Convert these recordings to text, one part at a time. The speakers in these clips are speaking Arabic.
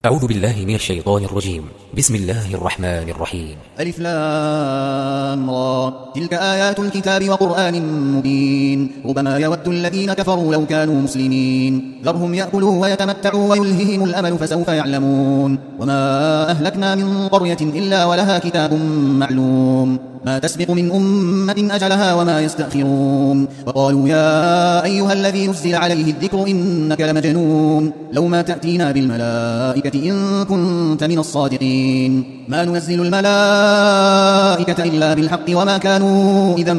أعوذ بالله من الشيطان الرجيم. بسم الله الرحمن الرحيم. ألف لام را تلك آيات الكتاب وقرآن مبين ربما يود الذين كفروا لو كانوا مسلمين ذرهم يأكلوا ويتمتعوا ويلههم الأمل فسوف يعلمون وما أهلكنا من قرية إلا ولها كتاب معلوم ما تسبق من أمة أجلها وما يستأخرون وقالوا يا أيها الذي نزل عليه الذكر إنك لمجنون لو ما تأتينا بالملائكة إن كنت من الصادقين ما ننزل الملائكة إلا بالحق وما كانوا إذا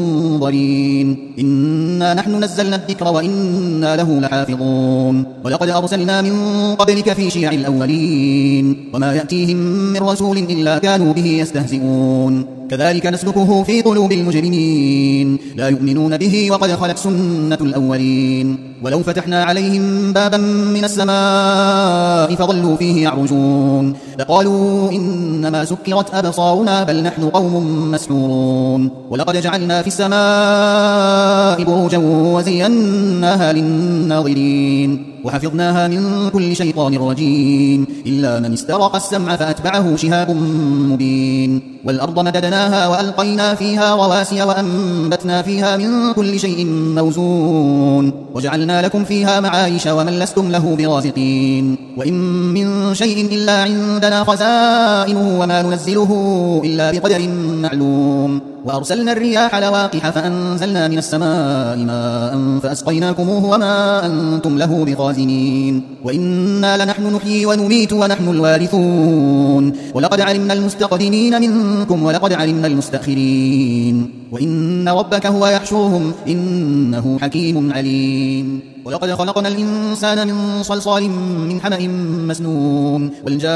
منظرين إنا نحن نزلنا الذكر وإنا له لحافظون ولقد أرسلنا من قبلك في شيع الأولين وما يأتيهم من رسول إلا كانوا به يستهزئون كذلك نسلكه في قلوب المجرمين لا يؤمنون به وقد خلت سنة الأولين ولو فتحنا عليهم بابا من السماء فظلوا فيه يعرجون لقالوا إنما سكرت أبصارنا بل نحن قوم مسحورون ولقد جعلنا في السماء بروجا وزيناها للناظرين وحفظناها من كل شيطان رجيم إلا من استرق السمع فأتبعه شهاب مبين والأرض مددناها وألقينا فيها رواسي وأنبتنا فيها من كل شيء موزون وجعلنا لكم فيها معايش ومن لستم له برازقين وإن من شيء إلا عندنا خزائنه وما ننزله إلا بقدر معلوم وأرسلنا الرياح لواقح فأنزلنا من السماء ماء فأسقيناكموه وما أنتم له بخازنين وإنا لنحن نحيي ونميت ونحن الوارثون ولقد علمنا المستقدمين منكم ولقد علمنا المستأخرين وإن ربك هو يحشرهم إنه حكيم عليم ولقد خلقنا الإنسان من صلصال من حمأ مسنون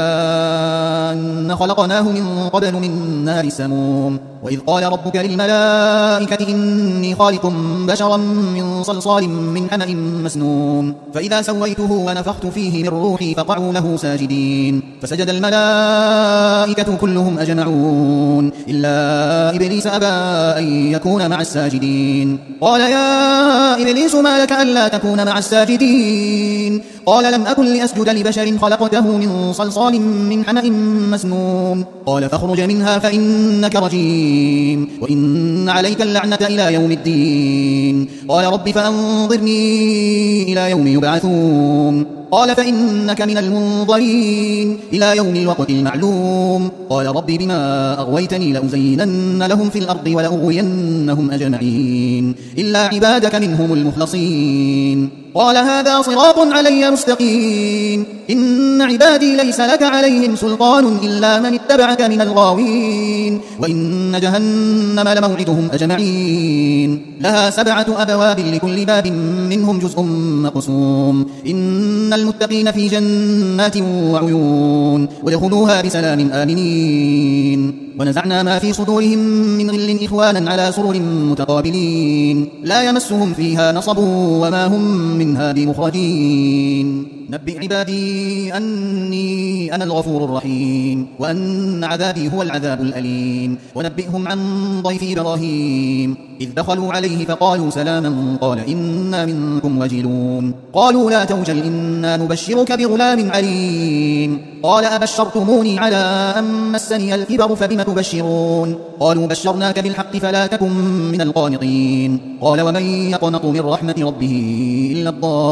والجان خلقناه من قبل من نار السموم وإذ قال ربك للملائكة إني خالق بشرا من صلصال من حمأ مسنون فإذا سويته ونفخت فيه من روحي فقعوا له ساجدين فسجد الملائكة كلهم أجمعون إلا إبليس أبى أن يكون مع الساجدين قال يا إبليس ما لك ألا تكون مع الساجدين قال لم أكن لأسجد لبشر خلقته من صلصال من حمأ مسنون قال فاخرج منها فإنك رجيم وإن عليك اللعنة إلى يوم الدين قال رب فأنظرني إلى يوم يبعثون قال فإنك من المنظرين إلى يوم الوقت المعلوم قال رب بما أغويتني لأزينن لهم في الأرض ولأغوينهم أجمعين إلا عبادك منهم المخلصين قال هذا صراط علي مستقيم إن عبادي ليس لك عليهم سلطان إلا من اتبعك من الغاوين وإن جهنم لموعدهم أجمعين لها 7 أبواب لكل باب منهم جزء مقسوم إن المتقين في جنات وعيون ودخلوها بسلام آمنين ونزعنا ما في صدورهم من غل إخوانا على سرر متقابلين لا يمسهم فيها نصب وما هم منها بمخرجين نبئ عبادي أني أنا الغفور الرحيم وأن عذابي هو العذاب الأليم ونبئهم عن ضيف إبراهيم إذ دخلوا عليه فقالوا سلاما قال إنا منكم وجلون قالوا لا توجل إنا نبشرك بغلام عليم قال أبشرتموني على أن مسني الكبر فبم تبشرون قالوا بشرناك بالحق فلا تكن من القانطين قال ومن يقنط من رحمة ربه إلا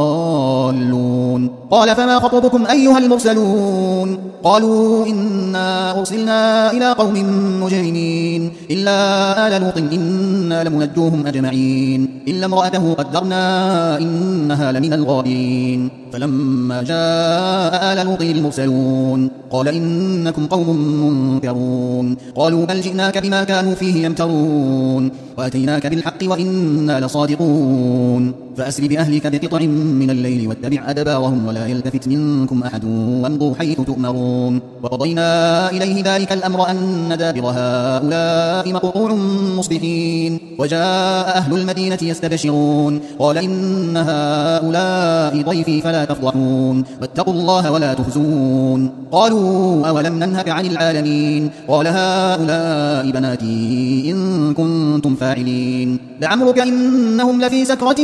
الضالون قال فما خطبكم أيها المرسلون قالوا إنا أرسلنا إلى قوم مجرمين إلا آل لوط إنا لمنجوهم أجمعين إلا امرأته قدرنا إنها لمن الغابرين فلما جاء آل لوط المرسلون قال إنكم قوم منكرون قالوا بل جئناك بما كانوا فيه يمترون وأتيناك بالحق وإنا لصادقون فأسر بأهلك بقطع من الليل واتبع أدبارهم ولا يلتفت منكم أحد وامضوا حيث تؤمرون وقضينا إليه ذلك الأمر أن دابر هؤلاء مقطوع مصبحين وجاء أهل المدينة يستبشرون قال إن هؤلاء ضيفي فلا تفضحون واتقوا الله ولا تخزون قالوا أولم ننهك عن العالمين قال هؤلاء بناتي إن كنتم فاعلين لعمرك إنهم لفي سكرتهم يعمهون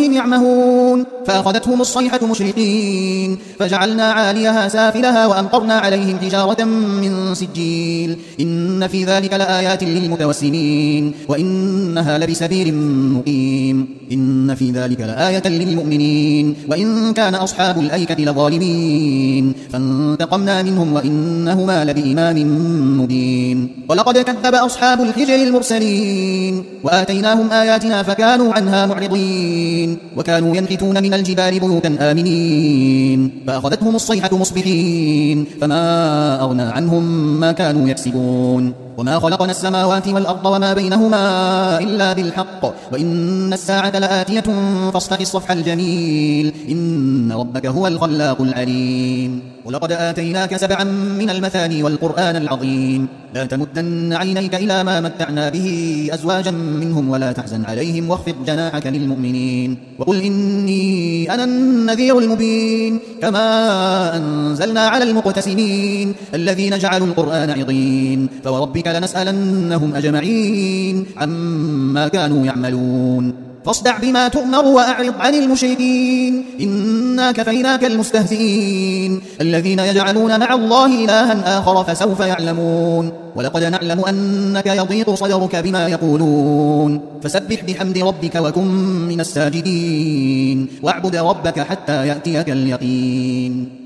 يفقهون فأخذتهم الصيحة مشرقين فجعلنا عاليها سافلها وأمطرنا عليهم حجارة من سجيل إن في ذلك لآيات للمتوسمين وإنها لبسبيل مقيم إن في ذلك لآية للمؤمنين وإن كان أصحاب الأيكة لظالمين فانتقمنا منهم وإنهما لبإمام مبين ولقد كذب أصحاب الحجر المرسلين وآتيناهم آياتنا فكانوا عنها معرضين وكانوا ينحتون من الجبال بيوتا آمنين فأخذتهم الصيحة مصبحين فما أغنى عنهم ما كانوا يكسبون وما خلقنا السماوات والأرض وما بينهما إلا بالحق وإن الساعة لآتية فاصفح الصفح الجميل إن ربك هو الخلاق العليم ولقد آتيناك 7 من المثاني والقرآن العظيم لا تمدن عينيك إلى ما متعنا به أزواجا منهم ولا تحزن عليهم واخفض جناحك للمؤمنين وقل إني أنا النذير المبين كما أنزلنا على المقتسمين الذين جعلوا القرآن عضين فوربك لنسألنهم أجمعين عما كانوا يعملون فاصدع بما تؤمر وأعرض عن المشركين إنا كفيناك المستهزئين الذين يجعلون مع الله إلها آخر فسوف يعلمون ولقد نعلم أنك يضيق صدرك بما يقولون فسبح بحمد ربك وكن من الساجدين واعبد ربك حتى يأتيك اليقين